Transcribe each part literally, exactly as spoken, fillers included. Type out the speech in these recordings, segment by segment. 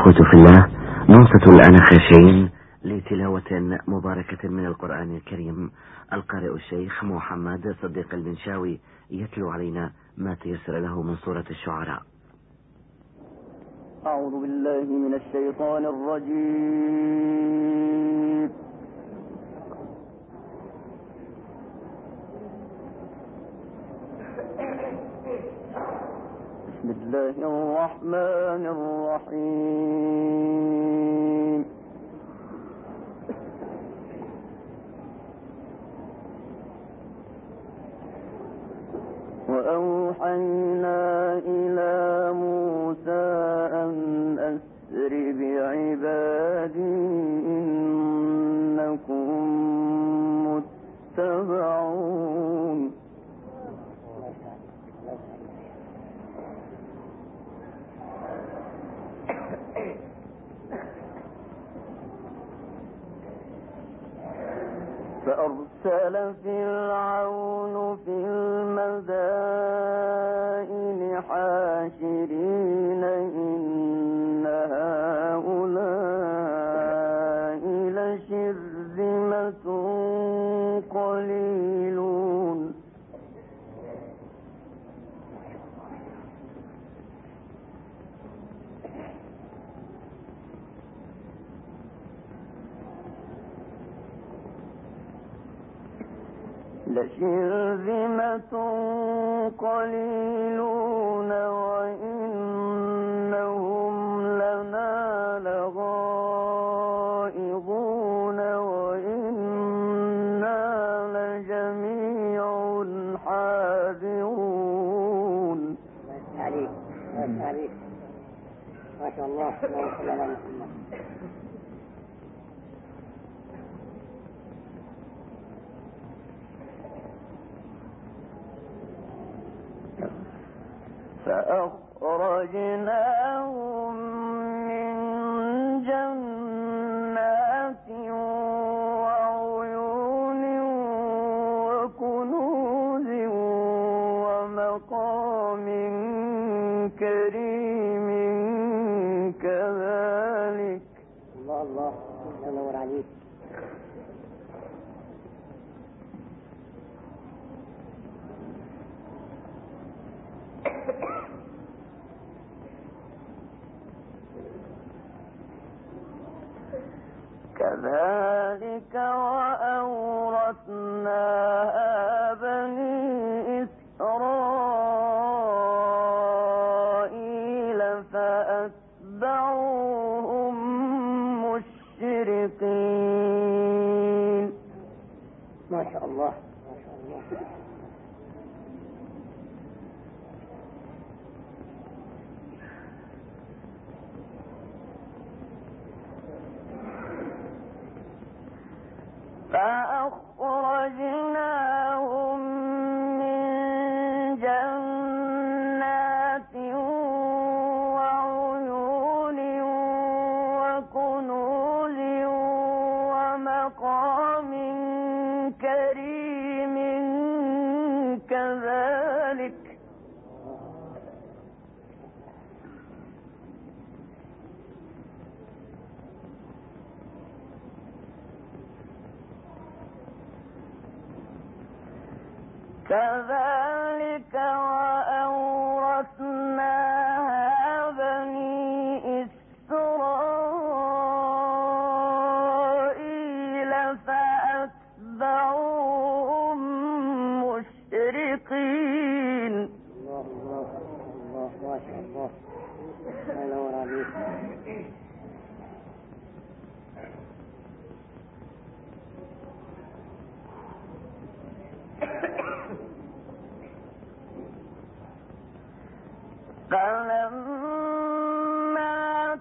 الإخوة في الله، ننصت الآن خاشعين لتلاوة مباركة من القرآن الكريم. القارئ الشيخ محمد صديق المنشاوي يتلو علينا ما تيسر له من سورة الشعراء. أعوذ بالله من الشيطان الرجيم. بسم الله الرحمن الرحيم. وأوحينا إلى موسى أن أسر بعبادي إنكم متبعون. فأرسل فرعون في المدائن حاشرين إن هؤلاء لشرذمة قليلون. لشرذمة قليلون وإنهم لنا لغائظون وإنا لجميع حاذرون. عليك عليك ما شاء الله. اللهم صل على محمد. فأخرجناهم من جنات وعيون وكنوز ومقام كريم كذلك. الله الله ينور عليك. كذلك وأورثناها بني إسرائيل فأتبعوهم مشرقين. ما شاء الله ما شاء الله. فأخرجناهم من جنات وعيون وكنوز ومقام كريم كذلك. كذلك وأورثناها بني إسرائيل فأتبعوهم مشرقين. الله الله الله ما شاء الله. ينور عليك. فلما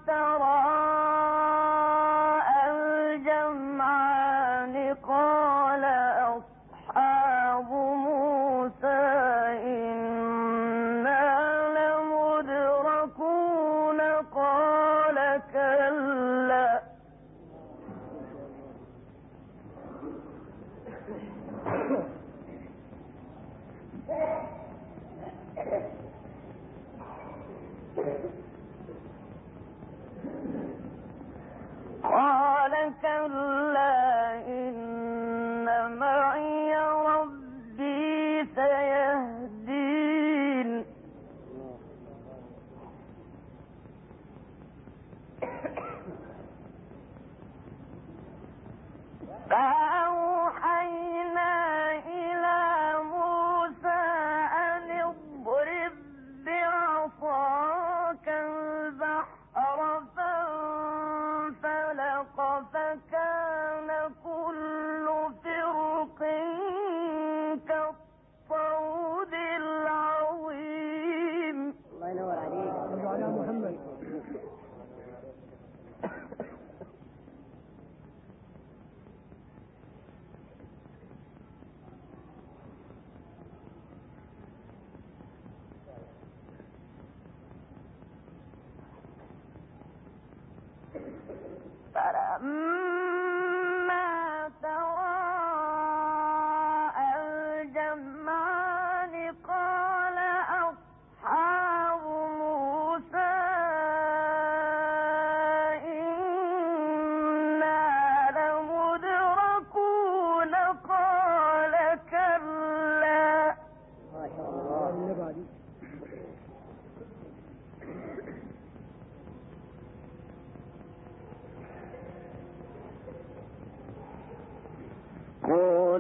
تراءى الجمعان قال أصحاب موسى إنا لمدركون قال كلا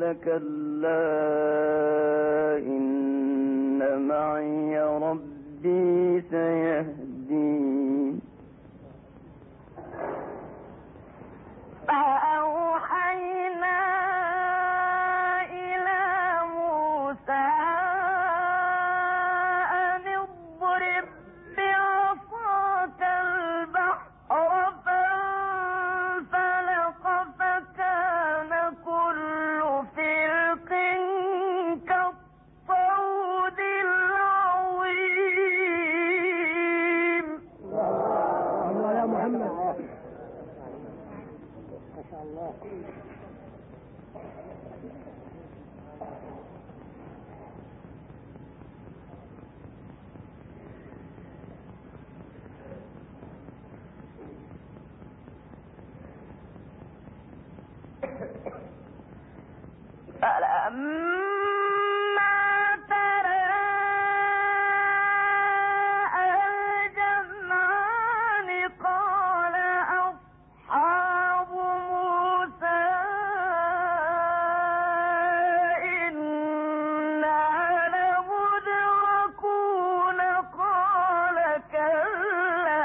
قال كلا إن معي ربي سيهدين فأوحينا إلى موسى أن اضرب بعصاك البحر فانفلق فكان كل فرق كالطود العظيم. الله يا محمد ما شاء الله. فلما تراءى الجمعان قال أصحاب موسى إنا لمدركون قال كلا.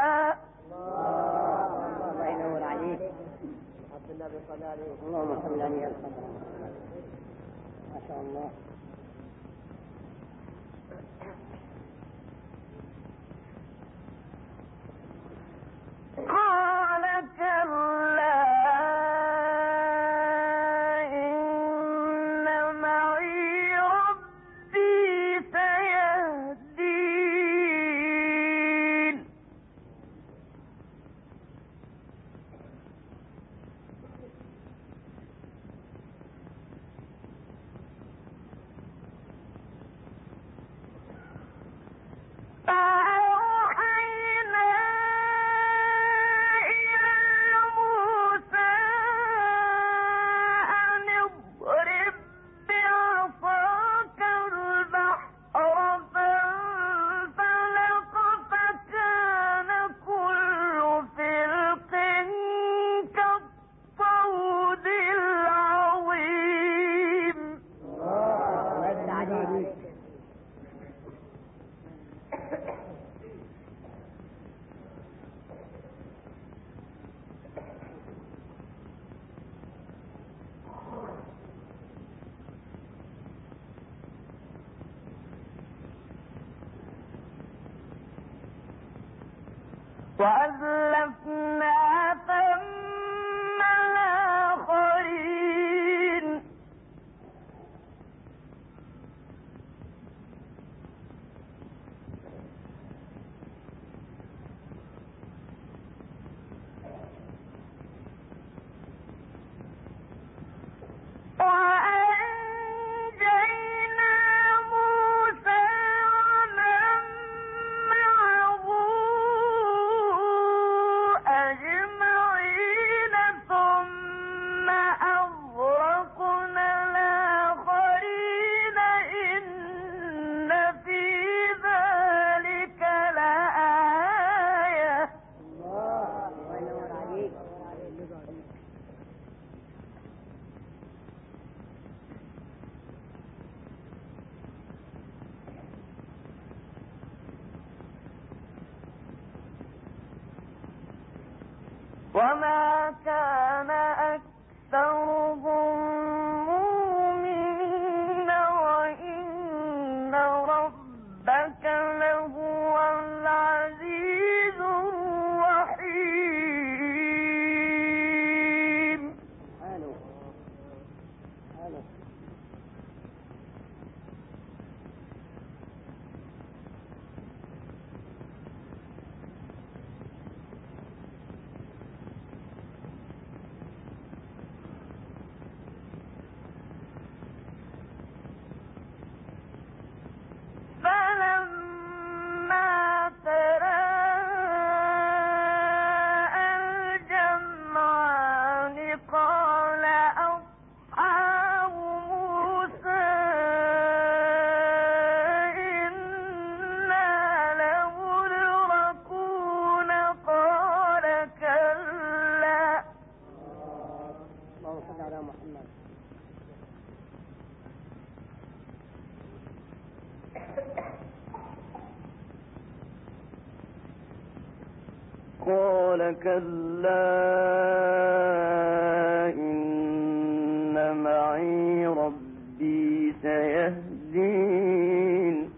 الله ينور عليك. عبد الله بن صلى عليه اللهم صل عليه وسلم. ما شاء الله. قال كلا إن معي ربي سيهدين فأوحينا إلى موسى أن اضرب بعصاك البحر فانفلق فكان كل فرق كالطود العظيم. الله يفتح عليك. وأزلفنا ثم الآخرين وأنجينا موسى ومن معه أجمعين ثم أغرقنا الآخرين إن في ذلك لآية. الله ينور عليك. وما كان أكثرهم مؤمنين وإن ربك لهو العزيز الرحيم. حلو حلو. قال كلا إن معي ربي سيهدين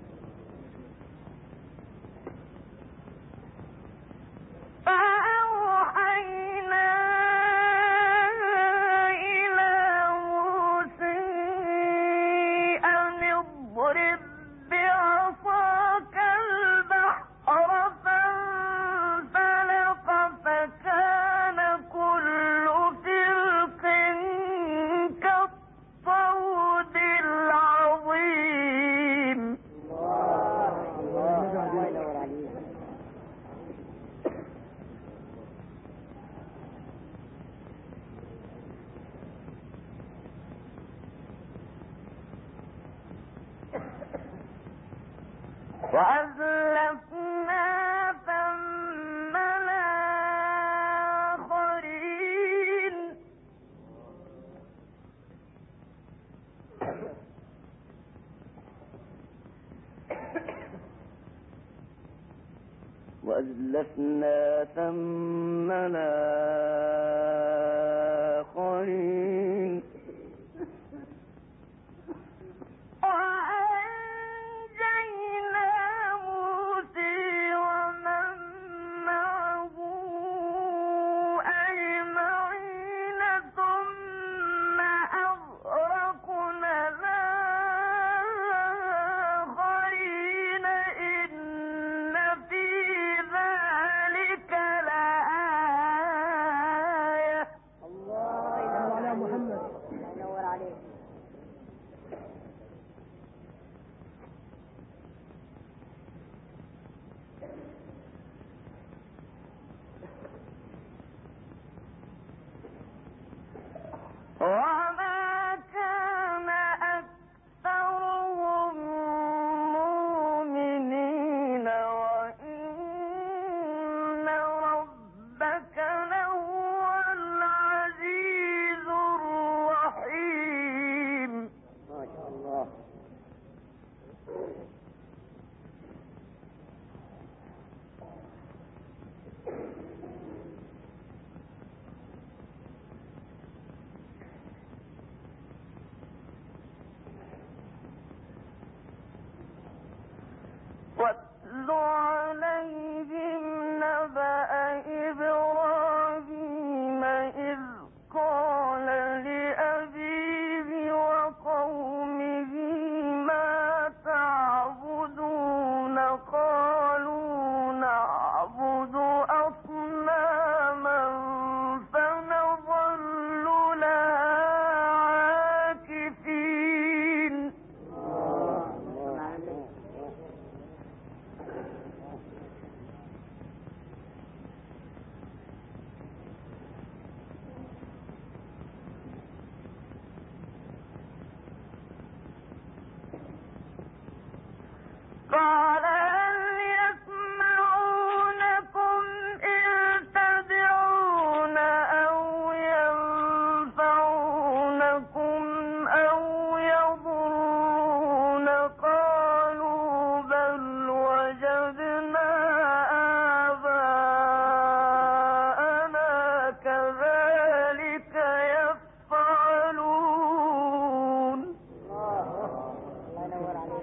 وأزلفنا ثم الآخرين وأزلفنا ثم الآخرين وما كان أكثرهم مؤمنين وإن ربك لهو العزيز الرحيم. ما شاء الله. واتل عليهم نبأ إبراهيم إذ قال لأبيه وقومه ما تعبدون قالوا نعبد أصناما فنظل لها عاكفين. قال هل يسمعونكم إذ تدعون أو ينفعونكم أو يضرون قالوا بل وجدنا آباءنا كذلك يفعلون. الله ينور عليك.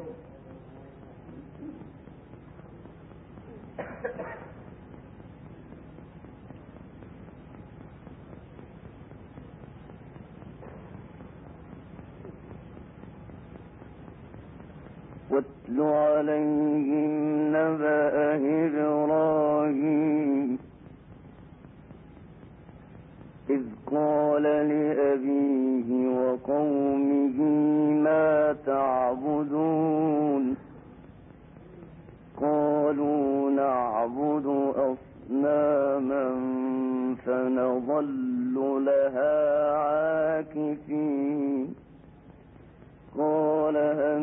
واتل عليهم نبأ إبراهيم إذ قال لأبيه وقومه ما تعبدون قالوا نعبد أصناما فنظل لها عاكفين. قال هل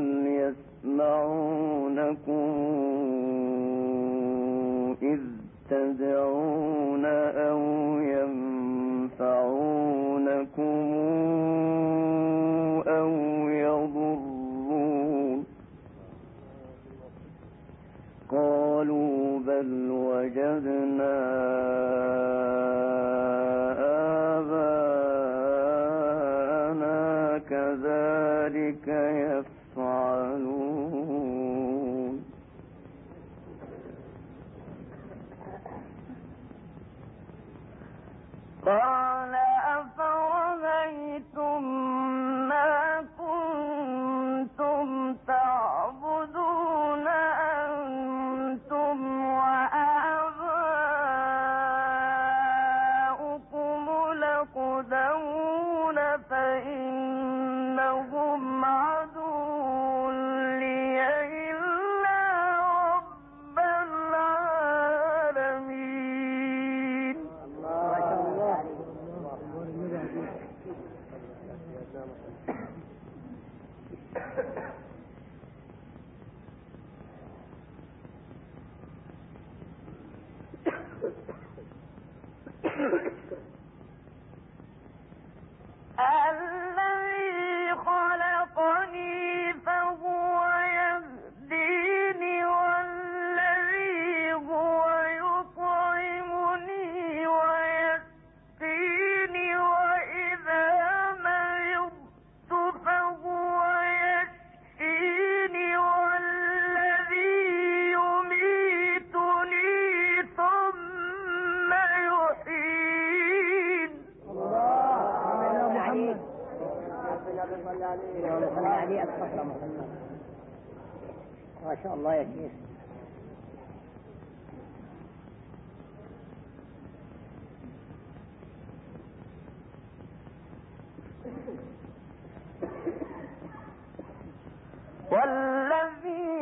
يسمعونكم إذ تدعون أو ينفعونكم أو يضرون قالوا قالوا بل وجدنا آباءنا كذلك يفعلون قال أفرأيتم ما كنتم تعبدون أنتم وآباؤكم الأقدمون فإنهم عدو لي إلا رب العالمين. الذي خلقني فهو يهديني والذي هو يطعمني ويسقيني وإذا مرضت فهو يشفيني والذي يميتني ثم يحيين. ما شاء الله يا شيخ. والذي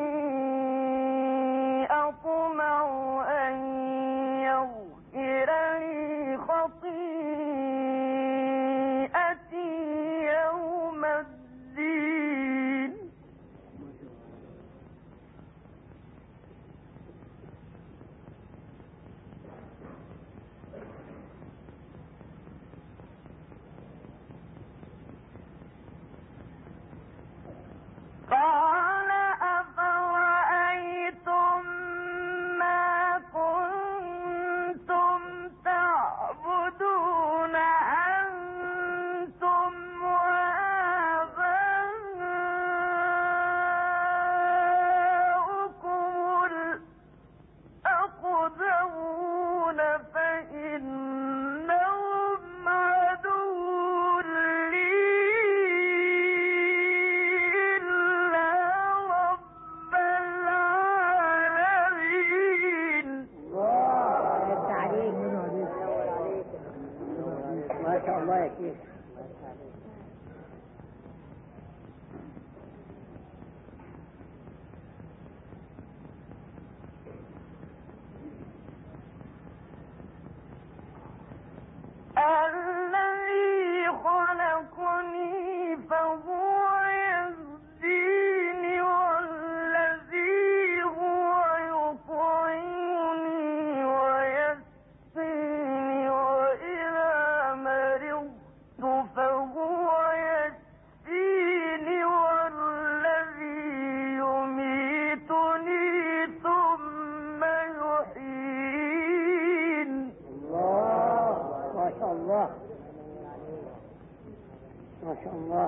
أطمع أن يغفر لي خطيئتي يوم الدين. قال أفرأيتم ما كنتم تعبدون أنتم وآباؤكم الأقدمون فإنهم عدو لي ما شاء الله يا شيخ. الذي خلقني فهو يهديني والذي هو يطعمني ويسقيني وإذا مرضت فهو يشفيني والذي يميتني ثم يحيين. ما شاء الله ما شاء الله.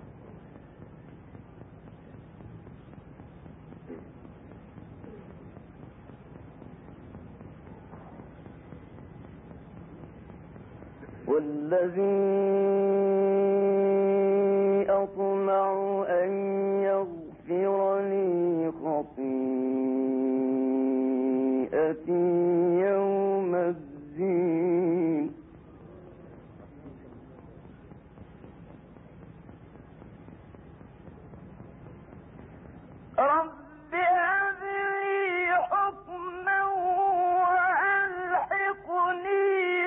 والذي أطمع أن يغفر لي خطيئتي يوم الدين. رب هب لي حكما وألحقني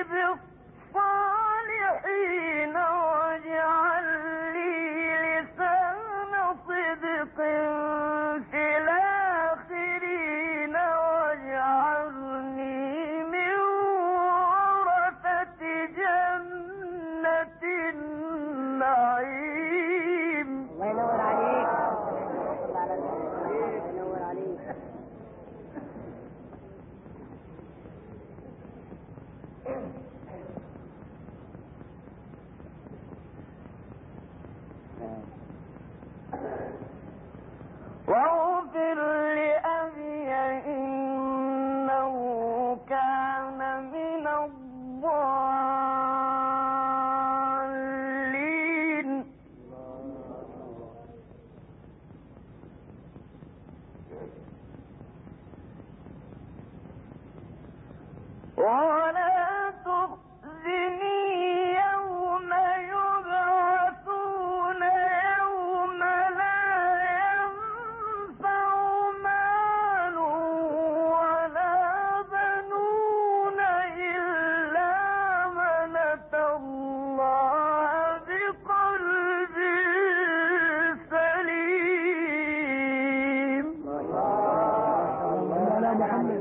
بالصالحين واجعل لي لسان صدق في الآخرين واجعلني من ولا تخزني يوم يبعثون يوم لا ينفع مال ولا بنون إلا من أتى الله بقلب سليم. الله محمد.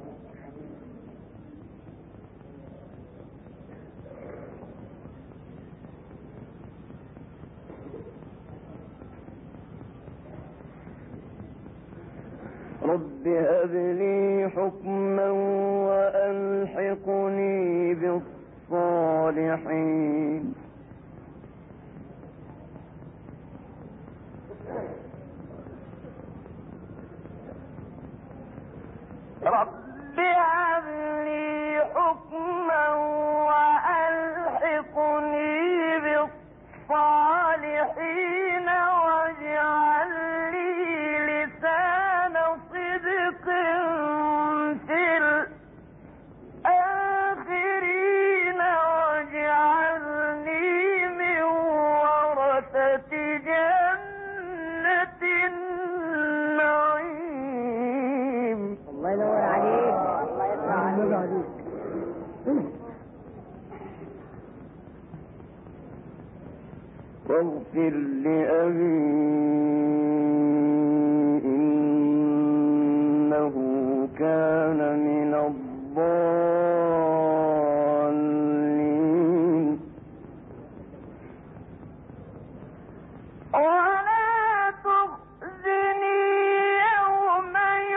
رب هب لي حكما وألحقني بالصالحين. رب هب لي حكما وألحقني بالصالحين واجعل لي لسان صدق في الآخرين واجعلني من ورثة جنة النعيم. الله ينور عليك. الله يفتح عليك. واغفر لأبي إنه كان من الضالين. ولا تخزني يوم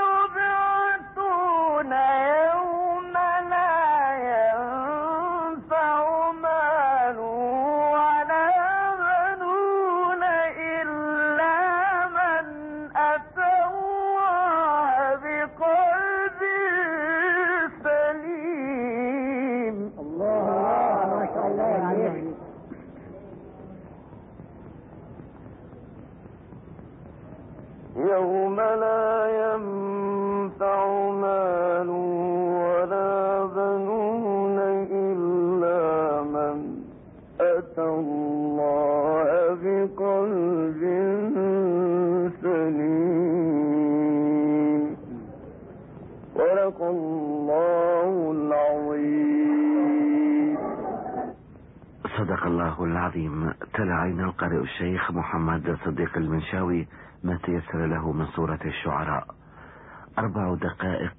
يبعثون يوم لا ينفع مال ولا بنون إلا من أتى الله بقلب سليم. الله ما شاء الله عليك. يوم لا ينفع مال ولا بنون إلا من أتى الله بقلب سليم. صدق الله العظيم. صدق الله العظيم. تلا علينا القارئ الشيخ محمد صديق المنشاوي ما تيسر له من سورة الشعراء. أربع دقائق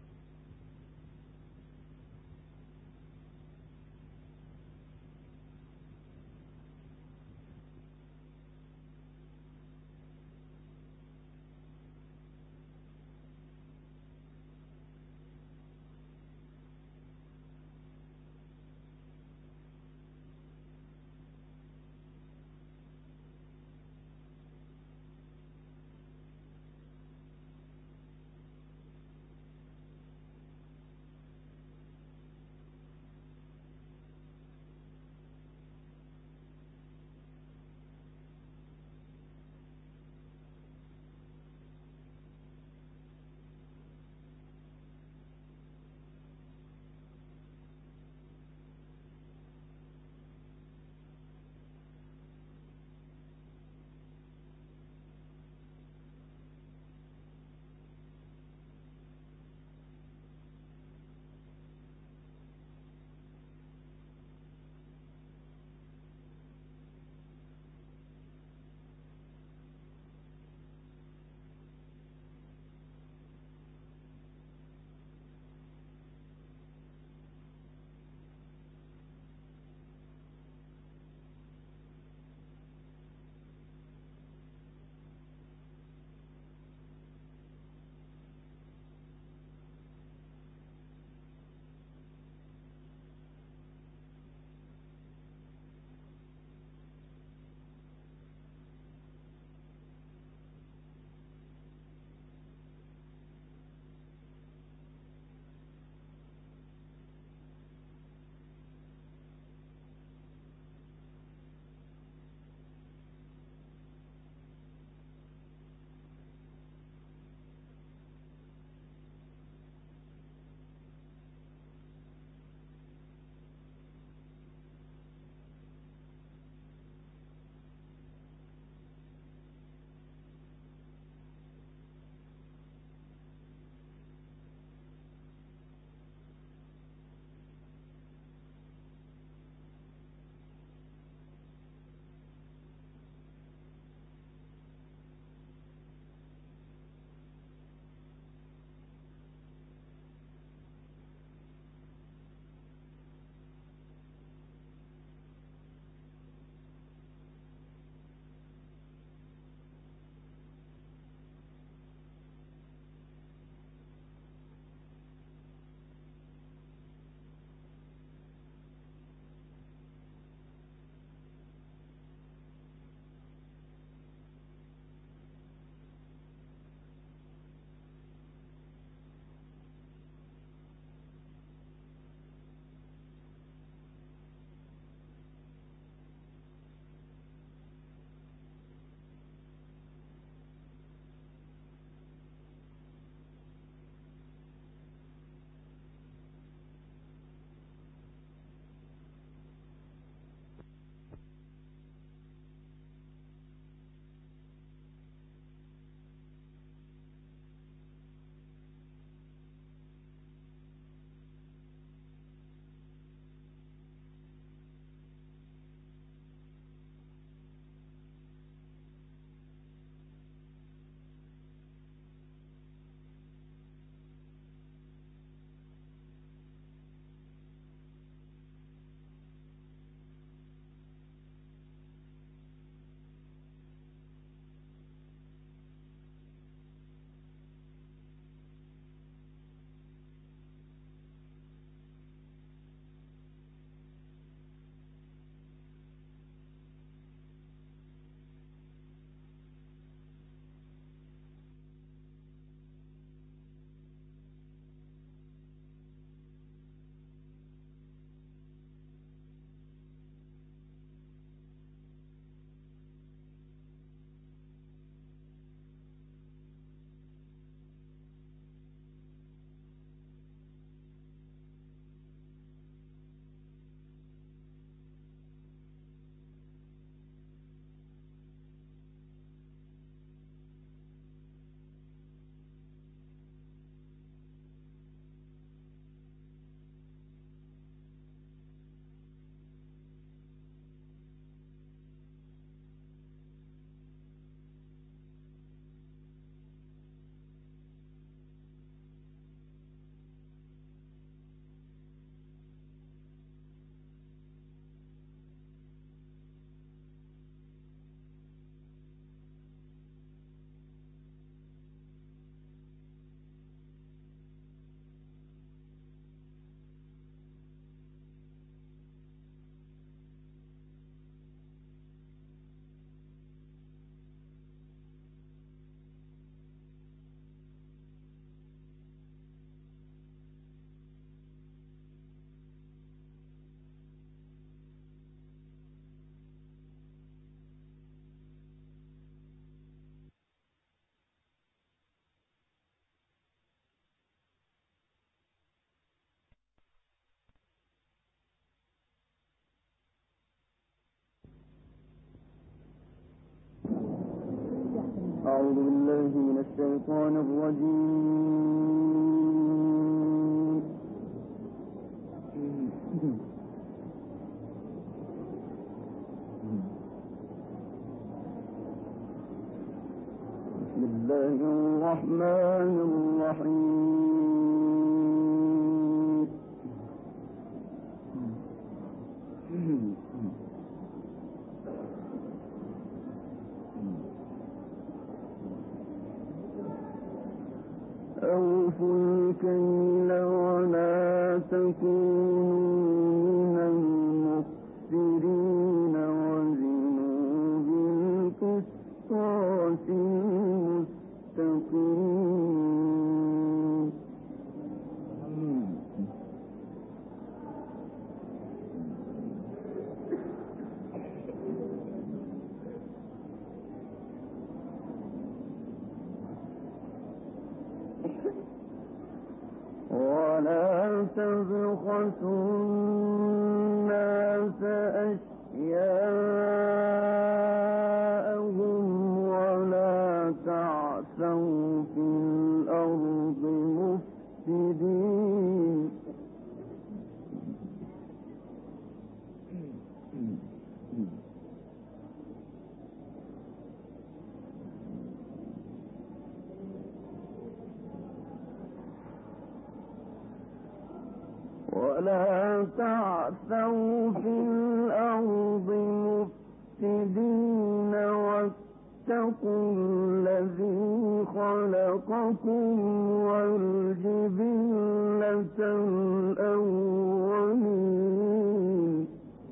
أعوذ بالله من الشيطان الرجيم. بسم الله الرحمن الرحيم. أوفوا الكيل ولا تكونوا من المخسرين وزنوا بالقسطاس المستقيم. ولا تبخسوا الناس أشياءهم ولا تعثوا في الأرض مفسدين. ولا تعثوا في الأرض مفسدين واتقوا الذي خلقكم والجبلة الأولين.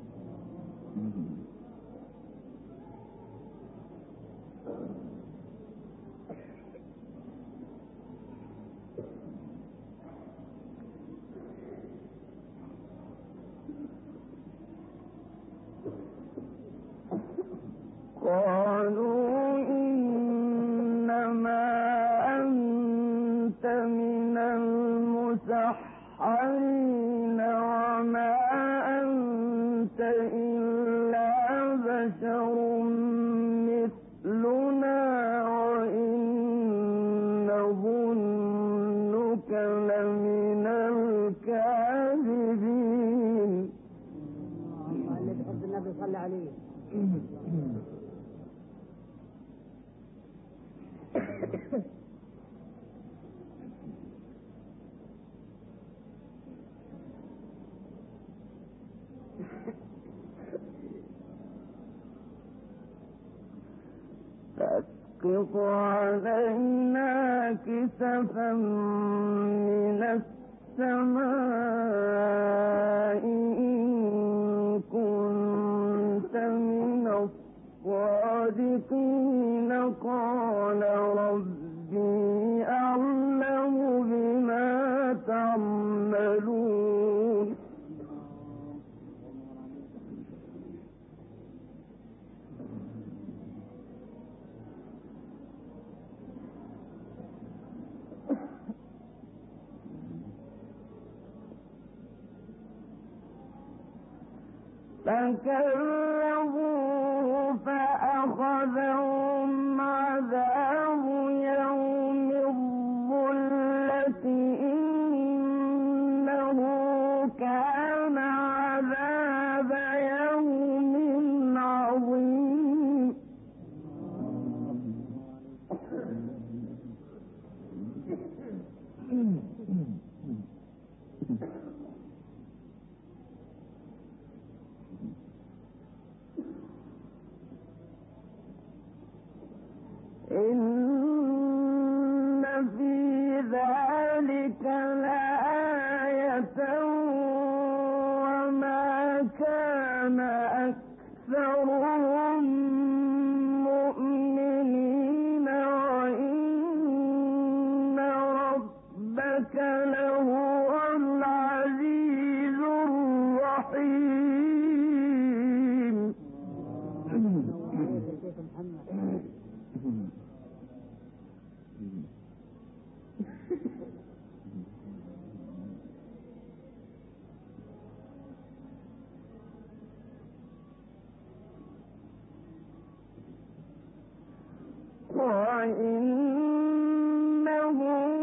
قالوا إنما أنت من المسحرين وما أنت إلا بشر مثلنا وإن نظنك لمن الكاذبين. اللي بحب النبي صلى عليه. فاسقط علينا كسفا من السماء إن كنت من الصادقين. قال ربي أعلم بما تعملون. فكذبوه فأخذهم عذاب يوم الظلة إنه كان عذاب يوم عظيم. وإنه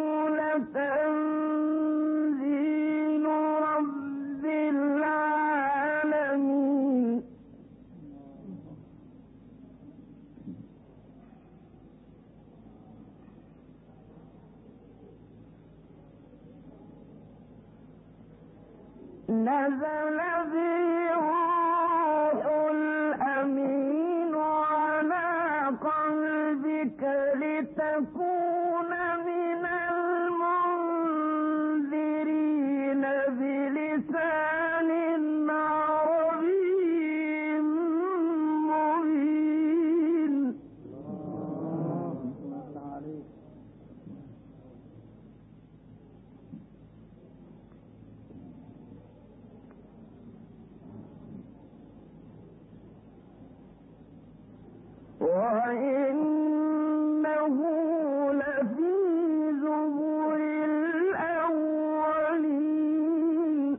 لتنزيل رب العالمين نزل به الروح الأمين على قلبك لتكون من المنذرين بلسان عربي مبين وإنه لفي زبر الأولين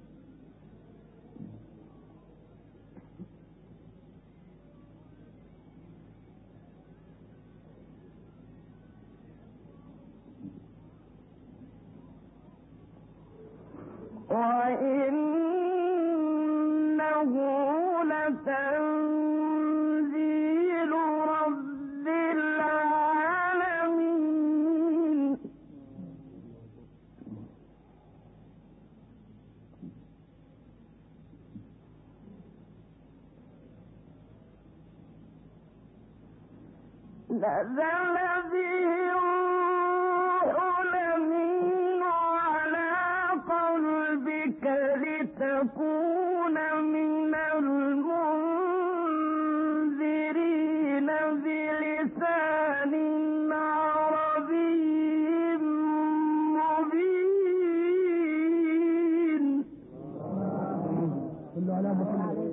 وإنه لتنزيل رب العالمين نزل به الروح الأمين على قلبك لتكون من المنذرين بلسان عربي مبين صلوا على محمد.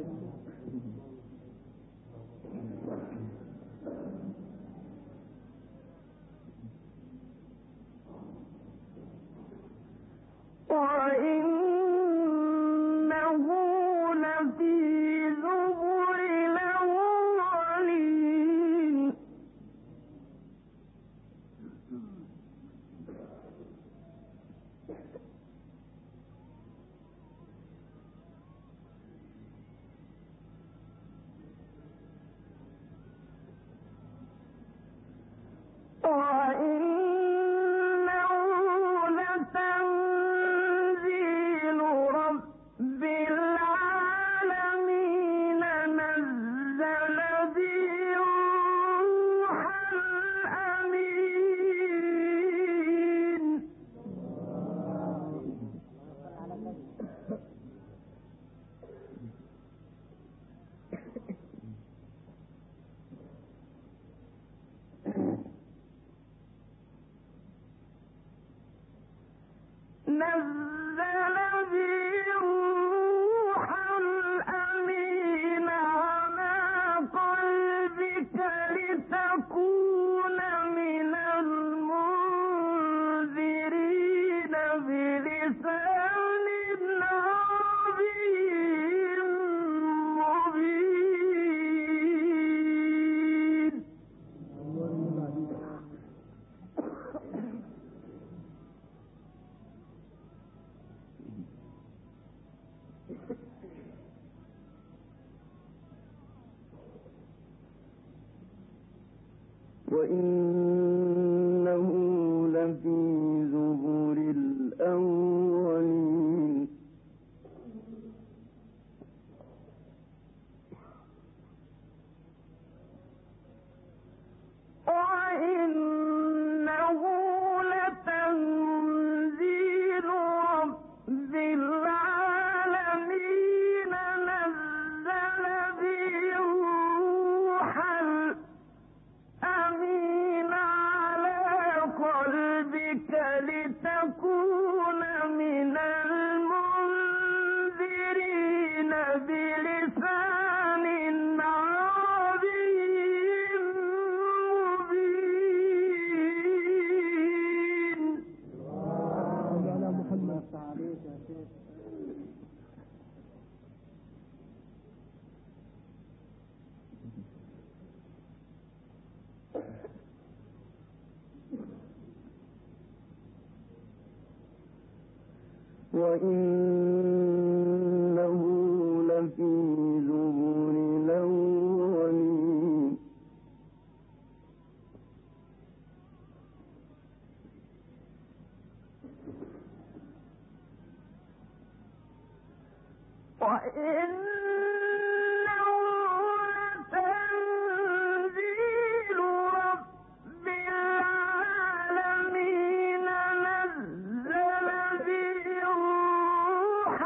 وإنه لفي زبر الأولين وإنه لتنزيل رب العالمين نزل به الروح الأمين نزل به الروح الأمين على قلبك لتكون من المنذرين بلسان عربي مبين وإنه لفي زبر الأولين وإنه لتنزيل رب العالمين نزل به الروح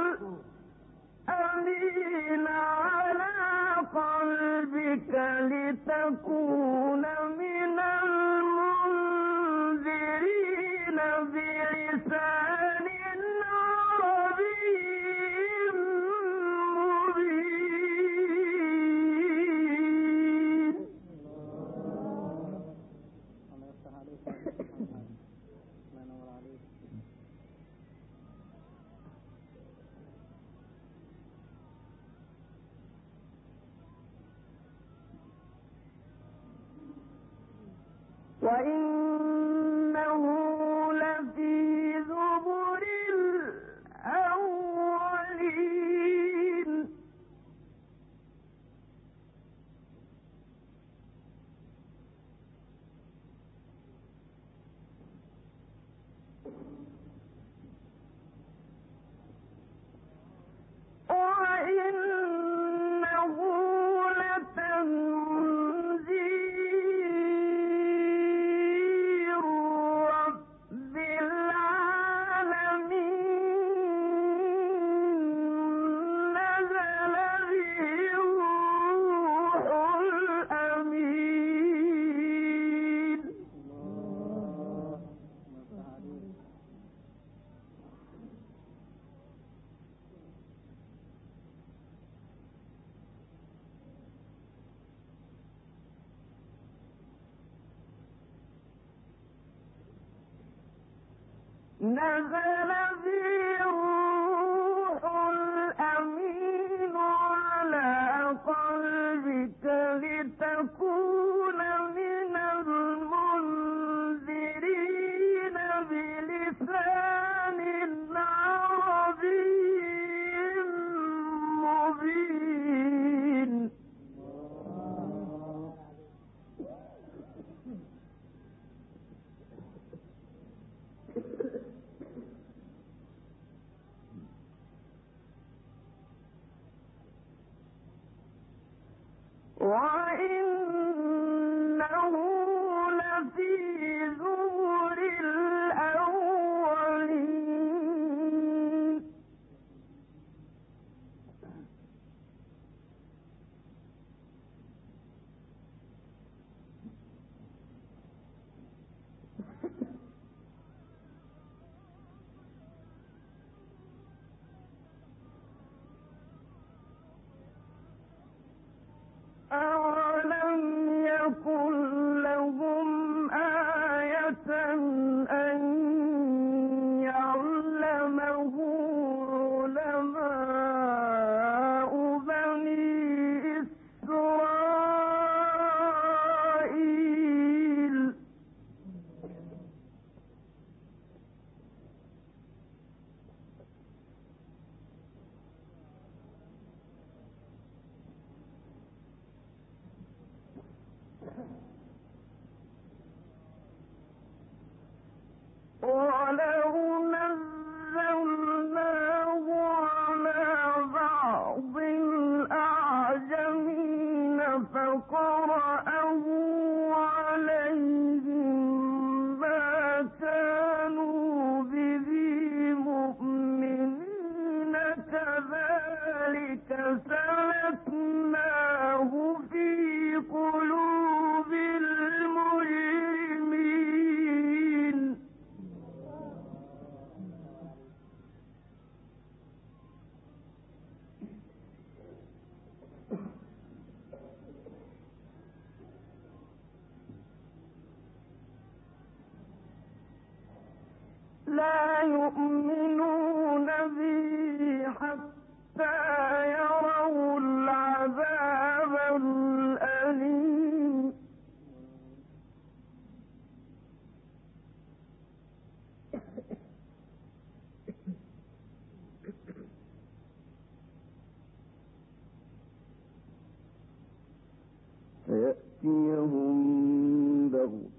الأمين على قلبك لتكون من المنذرين بلسان عربي مبين. وإنه لفي زبر الأولين وإنه لتنزيل رب العالمين نزل به الروح الأمين. نزل به الروح الأمين على قلبك لتكون من المنذرين بلسان عربي مبين. وإنه لفي زبر الأولين أَوَلَمْ يَكُنْ لَهُمْ آيَةً أَنْ يَعْلَمَهُ عُلَمَاءُ بَنِي إِسْرَائِيلَ. وَلَوْ نَزَّلْنَاهُ عَلَى بَعْضِ الْأَعْجَمِينَ فَقَرَأَهُ عَلَيْهِم مَّا كَانُوا بِهِ مُؤْمِنِينَ كَذَٰلِكَ سَلَكْنَاهُ فِي قُلُوبِ الْمُجْرِمِينَ. لا يؤمنون به حتى يروا العذاب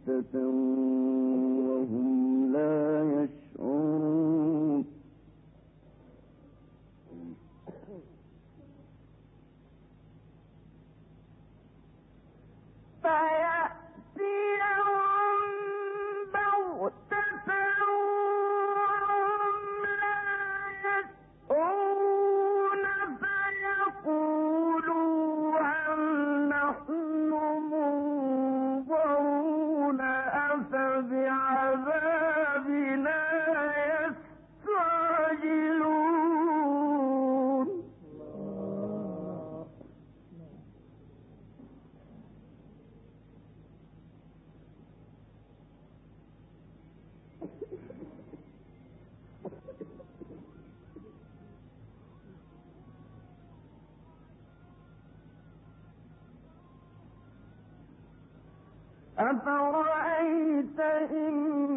بغتة وهم لا يشعرون فيأتيهم بغتة وهم لا يشعرون فيقولوا هل نحن منظرون أفبعذابنا يستعجلون أفرأيت إن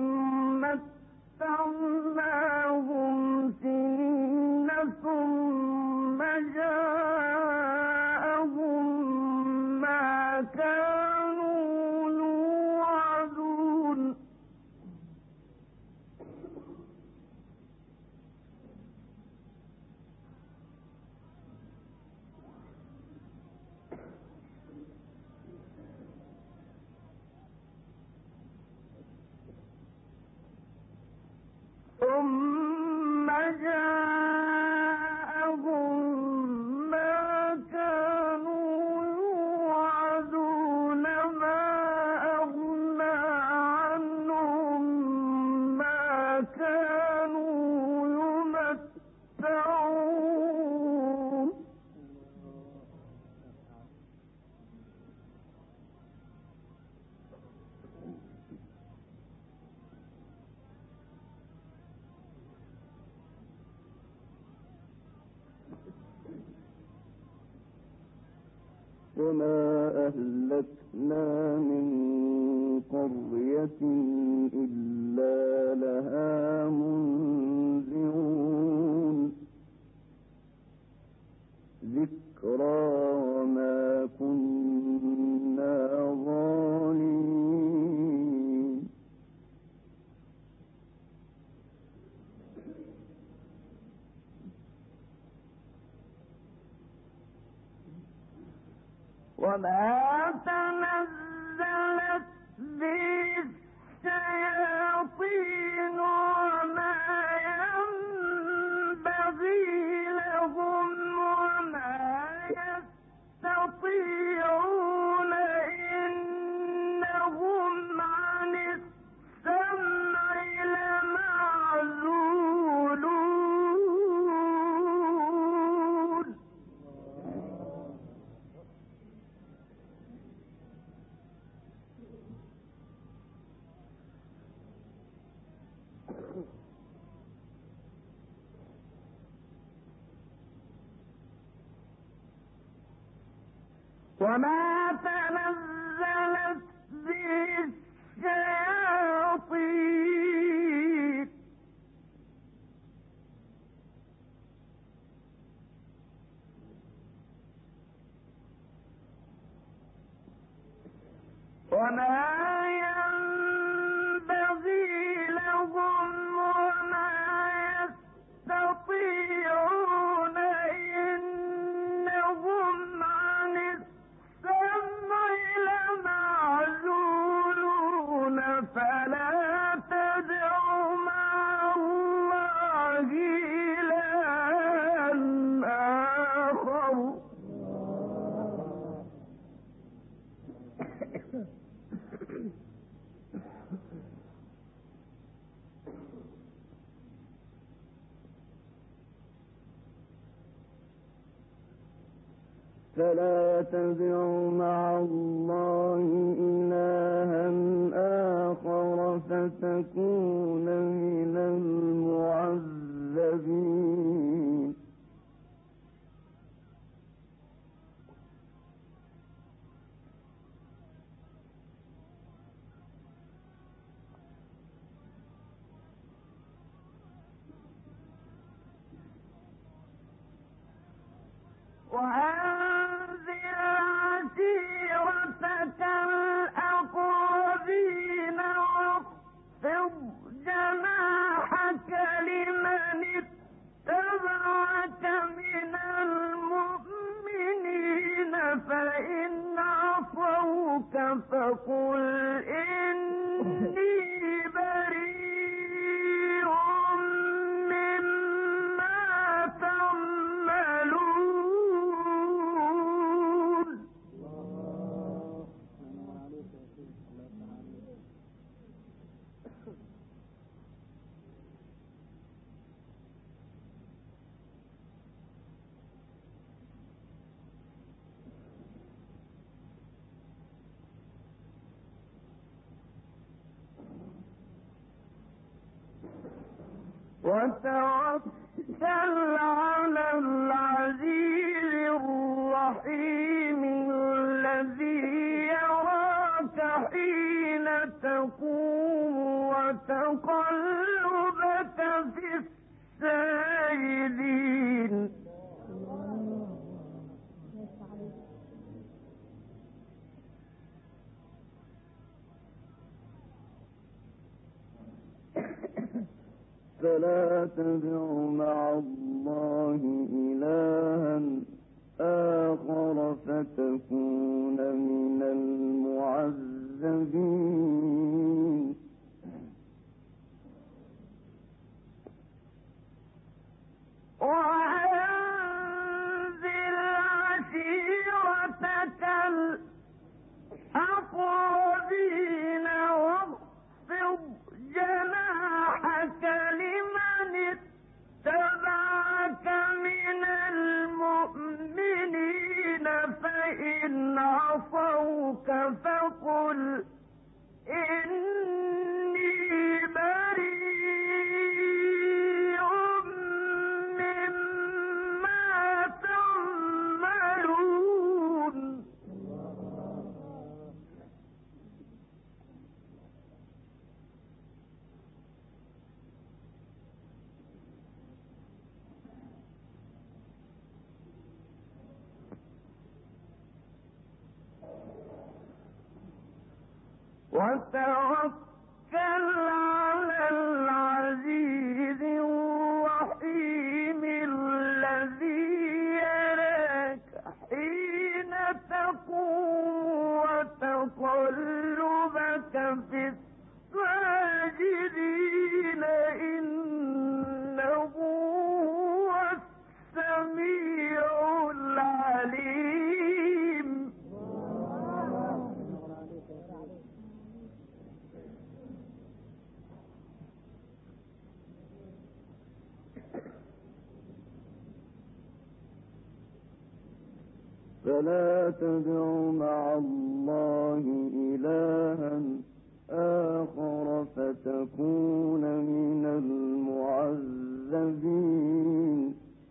متعناهم سنين ثم جاءهم ما كانوا يوعدون ثم جاءهم ما كانوا يوعدون ما أغنى عنهم ما كانوا يمتعون وما أهلكنا من قرية إلا لها منذرون ذكرى وما كنا ظالمين وما تنزلت به الشياطين وما ينبغي لهم وما يستطيعون إنهم عن السمع لمعزولون وما تنزلت به الشياطين وما ينبغي لهم وما يستطيعون إنهم عن السمع لمعزولون فلا تدع مع الله إلها آخر فلا تدع مع الله إلها آخر فتكون من المعذبين وأنذر عشيرتك الأقربين عصوك فقل إني بريء مما تعملون. وتوكل على العزيز الرحيم الذي يراك حين تقوم وتقلبك في الساجدين. فلا تدع مع الله إلها آخر فتكون من المعذبين. وأنذر عشيرتك الأقربين واخفض جناحك لمن اتبعك من المؤمنين فإن عصوك فقل إني بريء مما تعملون. وتوكل على العزيز الرحيم الذي يراك حين تقوم وتقلبك في الساجدين إنه هو السميع العليم. فلا تدع مع الله إلها آخر فتكون من المعذبين.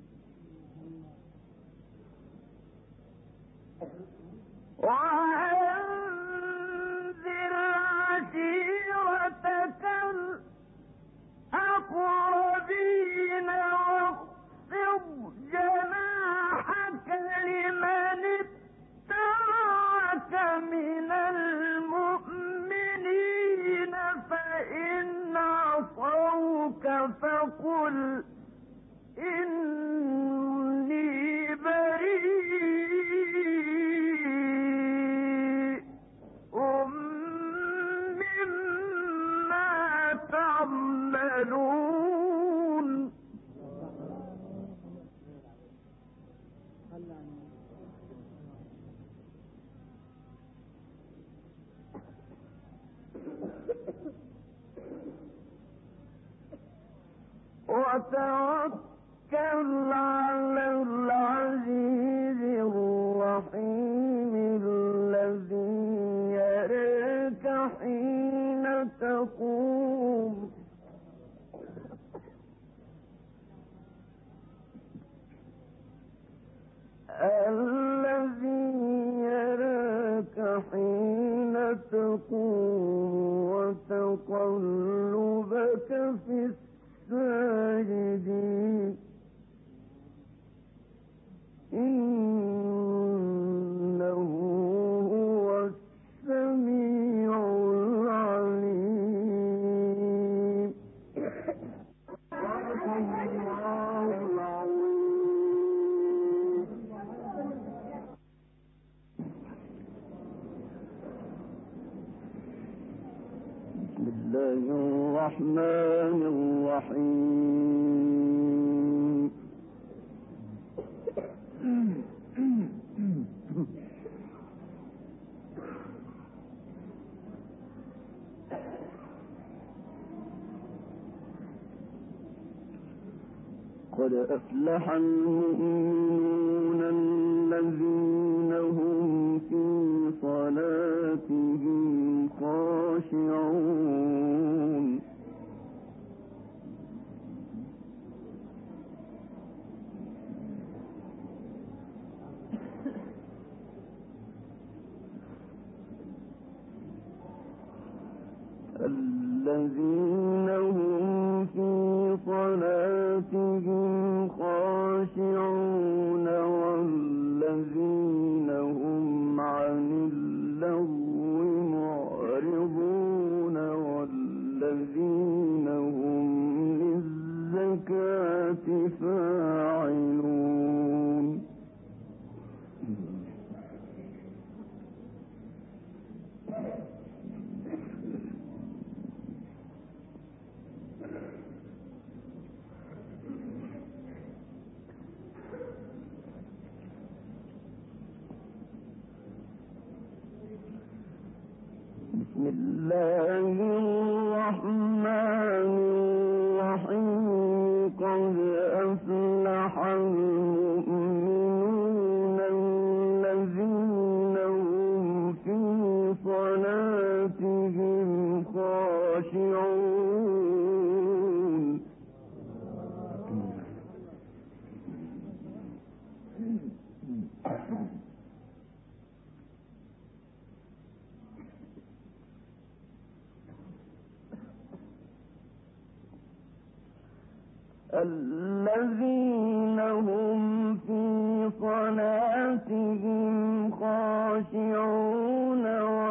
وأنذر عشيرتك الأقربين واخفض جناحك لمن اتبعك من المؤمنين فإن عصوك فقل إني بريء مما تعملون. وتوكل على العزيز الرحيم الذي يراك حين تقوم الذي يراك حين تقوم وتقلبك في الساجدين إنه هو السميع العليم. صدق الله العظيم. الله الرحمن الرحيم. قد أفلح المؤمنون الذين هم في صلاتهم خاشعون. الذين هم في صلاتهم خاشعون والذين هم عن اللغو معرضون والذين هم للزكاة فاعلون. بسم الله الرحمن الرحيم. قد أفلح المؤمنون الذين هم في صلاتهم خاشعون. الذين هم في صلاتهم خاشعون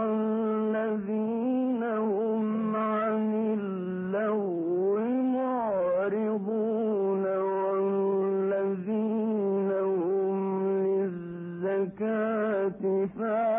والذين هم عن اللغو معرضون والذين هم للزكاة فاعلون.